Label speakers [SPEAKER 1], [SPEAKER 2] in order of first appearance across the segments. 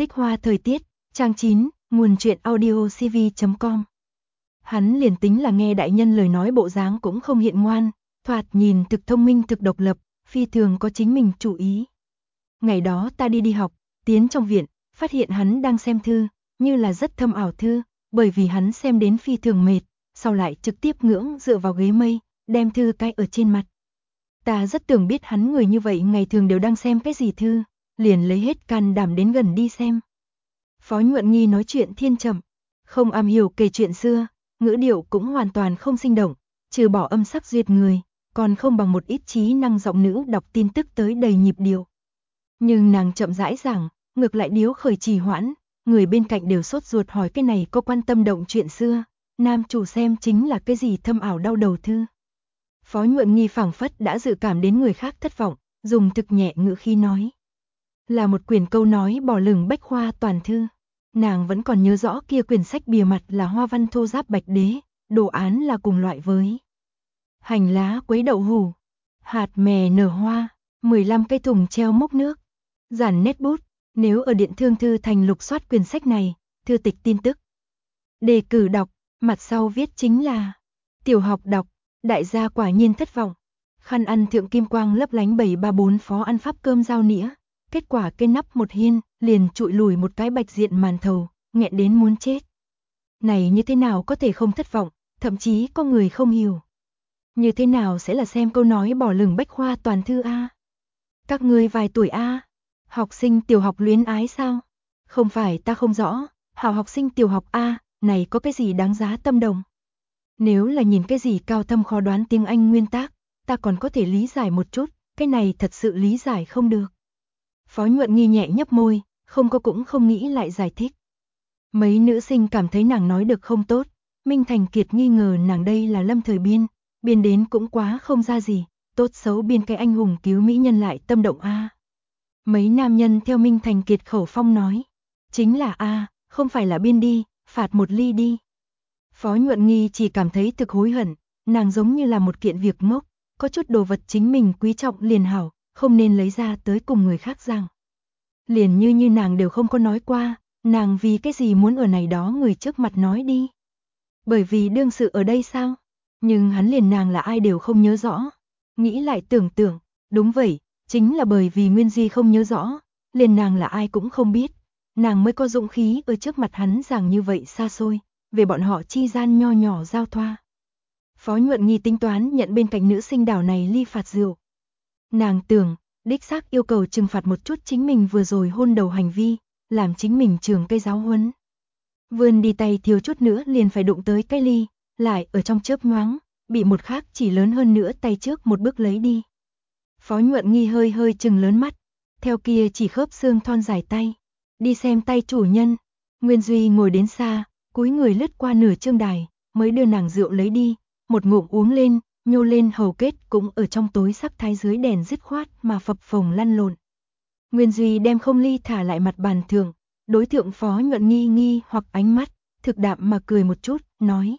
[SPEAKER 1] Tích hoa thời tiết, trang 9, nguồn truyện audio cv.com. Hắn liền tính là nghe đại nhân lời nói bộ dáng cũng không hiện ngoan, thoạt nhìn thực thông minh thực độc lập, phi thường có chính mình chủ ý. Ngày đó ta đi học, tiến trong viện, phát hiện hắn đang xem thư, như là rất thâm ảo thư, bởi vì hắn xem đến phi thường mệt, sau lại trực tiếp ngưỡng dựa vào ghế mây, đem thư cái ở trên mặt. Ta rất tưởng biết hắn người như vậy ngày thường đều đang xem cái gì thư, liền lấy hết can đảm đến gần đi xem. Phó Nhuận Nghi nói chuyện thiên trầm, không am hiểu kể chuyện xưa, ngữ điệu cũng hoàn toàn không sinh động, trừ bỏ âm sắc duyệt người, còn không bằng một ít trí năng giọng nữ đọc tin tức tới đầy nhịp điệu. Nhưng nàng chậm rãi giảng, ngược lại điếu khởi trì hoãn, người bên cạnh đều sốt ruột hỏi cái này có quan tâm động chuyện xưa, nam chủ xem chính là cái gì thâm ảo đau đầu thư. Phó Nhuận Nghi phảng phất đã dự cảm đến người khác thất vọng, dùng thực nhẹ ngữ khí nói. Là một quyển câu nói bỏ lửng bách khoa toàn thư. Nàng vẫn còn nhớ rõ kia quyển sách bìa mặt là hoa văn thô ráp bạch đế, đồ án là cùng loại với hành lá quấy đậu hủ, hạt mè nở hoa, 15 cây thùng treo mốc nước, dàn nét bút. Nếu ở điện thương thư thành lục soát quyển sách này, thư tịch tin tức, đề cử đọc, mặt sau viết chính là tiểu học đọc, đại gia quả nhiên thất vọng. Khăn ăn thượng kim quang lấp lánh 734 phó ăn pháp cơm rau nĩa, kết quả cây nắp một hiên, liền trụi lùi một cái bạch diện màn thầu, nghẹn đến muốn chết. Này như thế nào có thể không thất vọng, thậm chí có người không hiểu. Như thế nào sẽ là xem câu nói bỏ lửng bách khoa toàn thư a? Các ngươi vài tuổi a? Học sinh tiểu học luyến ái sao? Không phải ta không rõ, hảo học sinh tiểu học a, này có cái gì đáng giá tâm động? Nếu là nhìn cái gì cao thâm khó đoán tiếng Anh nguyên tác, ta còn có thể lý giải một chút, cái này thật sự lý giải không được. Phó Nhuận Nghi nhẹ nhấp môi, không có cũng không nghĩ lại giải thích. Mấy nữ sinh cảm thấy nàng nói được không tốt, Minh Thành Kiệt nghi ngờ nàng đây là lâm thời biên đến cũng quá không ra gì, tốt xấu biên cái anh hùng cứu mỹ nhân lại tâm động a. Mấy nam nhân theo Minh Thành Kiệt khẩu phong nói, chính là a, không phải là biên đi, phạt một ly đi. Phó Nhuận Nghi chỉ cảm thấy thực hối hận, nàng giống như là một kiện việc ngốc, có chút đồ vật chính mình quý trọng liền hảo, không nên lấy ra tới cùng người khác rằng. Liền như nàng đều không có nói qua, nàng vì cái gì muốn ở này đó người trước mặt nói đi. Bởi vì đương sự ở đây sao? Nhưng hắn liền nàng là ai đều không nhớ rõ. Nghĩ lại tưởng, đúng vậy, chính là bởi vì Nguyên Duy không nhớ rõ, liền nàng là ai cũng không biết. Nàng mới có dũng khí ở trước mặt hắn giảng như vậy xa xôi, về bọn họ chi gian nho nhỏ giao thoa. Phó Nhuận Nghi tính toán nhận bên cạnh nữ sinh đảo này ly phạt rượu. Nàng tưởng, đích xác yêu cầu trừng phạt một chút chính mình vừa rồi hôn đầu hành vi, làm chính mình trường cây giáo huấn. Vươn đi tay thiếu chút nữa liền phải đụng tới cái ly, lại ở trong chớp nhoáng, bị một khác chỉ lớn hơn nữa tay trước một bước lấy đi. Phó Nhuận Nghi hơi trừng lớn mắt, theo kia chỉ khớp xương thon dài tay, đi xem tay chủ nhân. Nguyên Duy ngồi đến xa, cúi người lướt qua nửa chương đài, mới đưa nàng rượu lấy đi, một ngụm uống lên, nhô lên hầu kết cũng ở trong tối sắc thái dưới đèn dứt khoát mà phập phồng lăn lộn. Nguyên Duy đem không ly thả lại mặt bàn thượng, đối thượng Phó Nhuận nghi hoặc ánh mắt, thực đạm mà cười một chút, nói.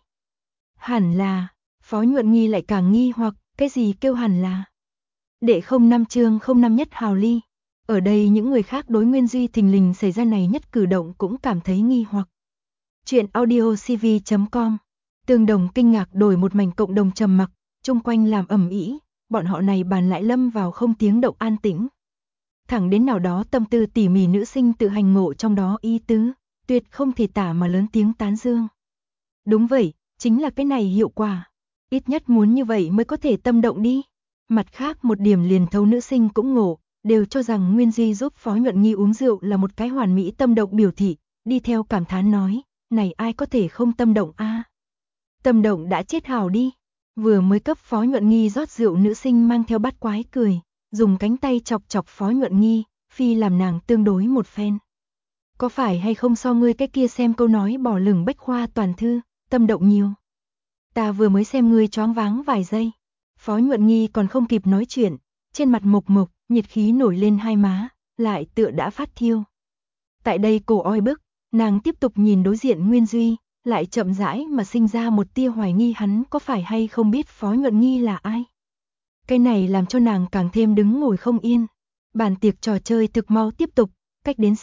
[SPEAKER 1] Hẳn là, Phó Nhuận Nghi lại càng nghi hoặc, cái gì kêu hẳn là. Đệ 05 chương 05 nhất hào ly. Ở đây những người khác đối Nguyên Duy thình lình xảy ra này nhất cử động cũng cảm thấy nghi hoặc. Chuyện audio cv.com. Tương đồng kinh ngạc đổi một mảnh cộng đồng trầm mặc, chung quanh làm ầm ĩ, bọn họ này bàn lại lâm vào không tiếng động an tĩnh. Thẳng đến nào đó tâm tư tỉ mỉ nữ sinh tự hành ngộ trong đó ý tứ, tuyệt không thể tả mà lớn tiếng tán dương. Đúng vậy, chính là cái này hiệu quả. Ít nhất muốn như vậy mới có thể tâm động đi. Mặt khác một điểm liền thấu nữ sinh cũng ngộ, đều cho rằng Nguyên Duy giúp Phó Nhuận Nghi uống rượu là một cái hoàn mỹ tâm động biểu thị, đi theo cảm thán nói, này ai có thể không tâm động a? Tâm động đã chết hào đi. Vừa mới cấp Phó Nhuận Nghi rót rượu nữ sinh mang theo bát quái cười, dùng cánh tay chọc Phó Nhuận Nghi, phi làm nàng tương đối một phen. Có phải hay không so ngươi cái kia xem câu nói bỏ lửng bách khoa toàn thư, tâm động nhiều. Ta vừa mới xem ngươi choáng váng vài giây. Phó Nhuận Nghi còn không kịp nói chuyện, trên mặt mộc, nhiệt khí nổi lên hai má, lại tựa đã phát thiêu. Tại đây cổ oi bức, nàng tiếp tục nhìn đối diện Nguyên Duy, lại chậm rãi mà sinh ra một tia hoài nghi hắn có phải hay không biết Phó Nhuận Nghi là ai. Cái này làm cho nàng càng thêm đứng ngồi không yên. Bàn tiệc trò chơi thực mau tiếp tục, cách đến xa,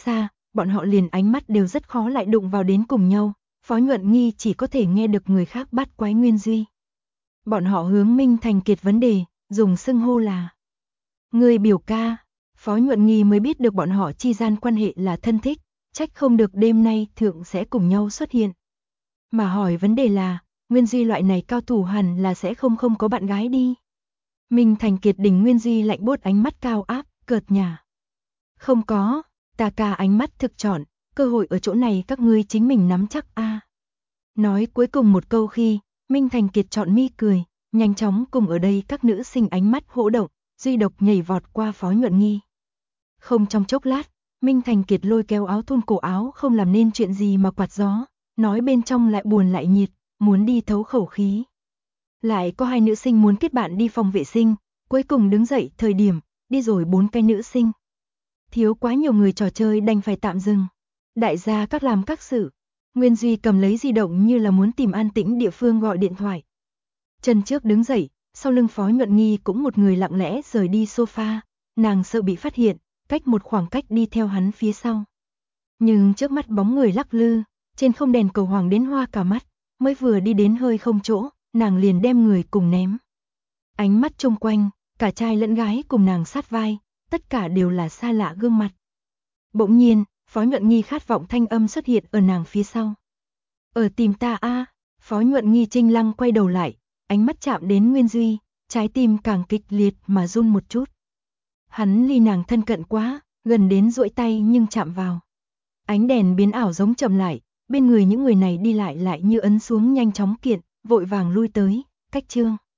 [SPEAKER 1] bọn họ liền ánh mắt đều rất khó lại đụng vào đến cùng nhau, Phó Nhuận Nghi chỉ có thể nghe được người khác bắt quái Nguyên Duy. Bọn họ hướng Minh Thành Kiệt vấn đề, dùng xưng hô là người biểu ca, Phó Nhuận Nghi mới biết được bọn họ chi gian quan hệ là thân thích, trách không được đêm nay thượng sẽ cùng nhau xuất hiện. Mà hỏi vấn đề là, Nguyên Duy loại này cao thủ hẳn là sẽ không có bạn gái đi. Minh Thành Kiệt đỉnh Nguyên Duy lạnh buốt ánh mắt cao áp, cợt nhả. Không có, ta ca ánh mắt thực chọn, cơ hội ở chỗ này các ngươi chính mình nắm chắc a. Nói cuối cùng một câu khi, Minh Thành Kiệt chọn mi cười, nhanh chóng cùng ở đây các nữ sinh ánh mắt hỗ động, duy độc nhảy vọt qua Phó Nhuận Nghi. Không trong chốc lát, Minh Thành Kiệt lôi kéo áo thun cổ áo không làm nên chuyện gì mà quạt gió, nói bên trong lại buồn lại nhiệt, muốn đi thấu khẩu khí. Lại có hai nữ sinh muốn kết bạn đi phòng vệ sinh, cuối cùng đứng dậy thời điểm, đi rồi 4 cái nữ sinh. Thiếu quá nhiều người trò chơi đành phải tạm dừng. Đại gia các làm các sự. Nguyên Duy cầm lấy di động như là muốn tìm an tĩnh địa phương gọi điện thoại. Chân trước đứng dậy, sau lưng Phó Nhuận Nghi cũng một người lặng lẽ rời đi sofa, nàng sợ bị phát hiện, cách một khoảng cách đi theo hắn phía sau. Nhưng trước mắt bóng người lắc lư, trên không đèn cầu hoàng đến hoa cả mắt, mới vừa đi đến hơi không chỗ, nàng liền đem người cùng ném. Ánh mắt chung quanh, cả trai lẫn gái cùng nàng sát vai, tất cả đều là xa lạ gương mặt. Bỗng nhiên, Phó Nhuận Nghi khát vọng thanh âm xuất hiện ở nàng phía sau. Ở tìm ta a. Phó Nhuận Nghi chinh lăng quay đầu lại, ánh mắt chạm đến Nguyên Duy, trái tim càng kịch liệt mà run một chút. Hắn ly nàng thân cận quá, gần đến duỗi tay nhưng chạm vào. Ánh đèn biến ảo giống chậm lại, bên người những người này đi lại như ấn xuống nhanh chóng kiện, vội vàng lui tới, cách chương.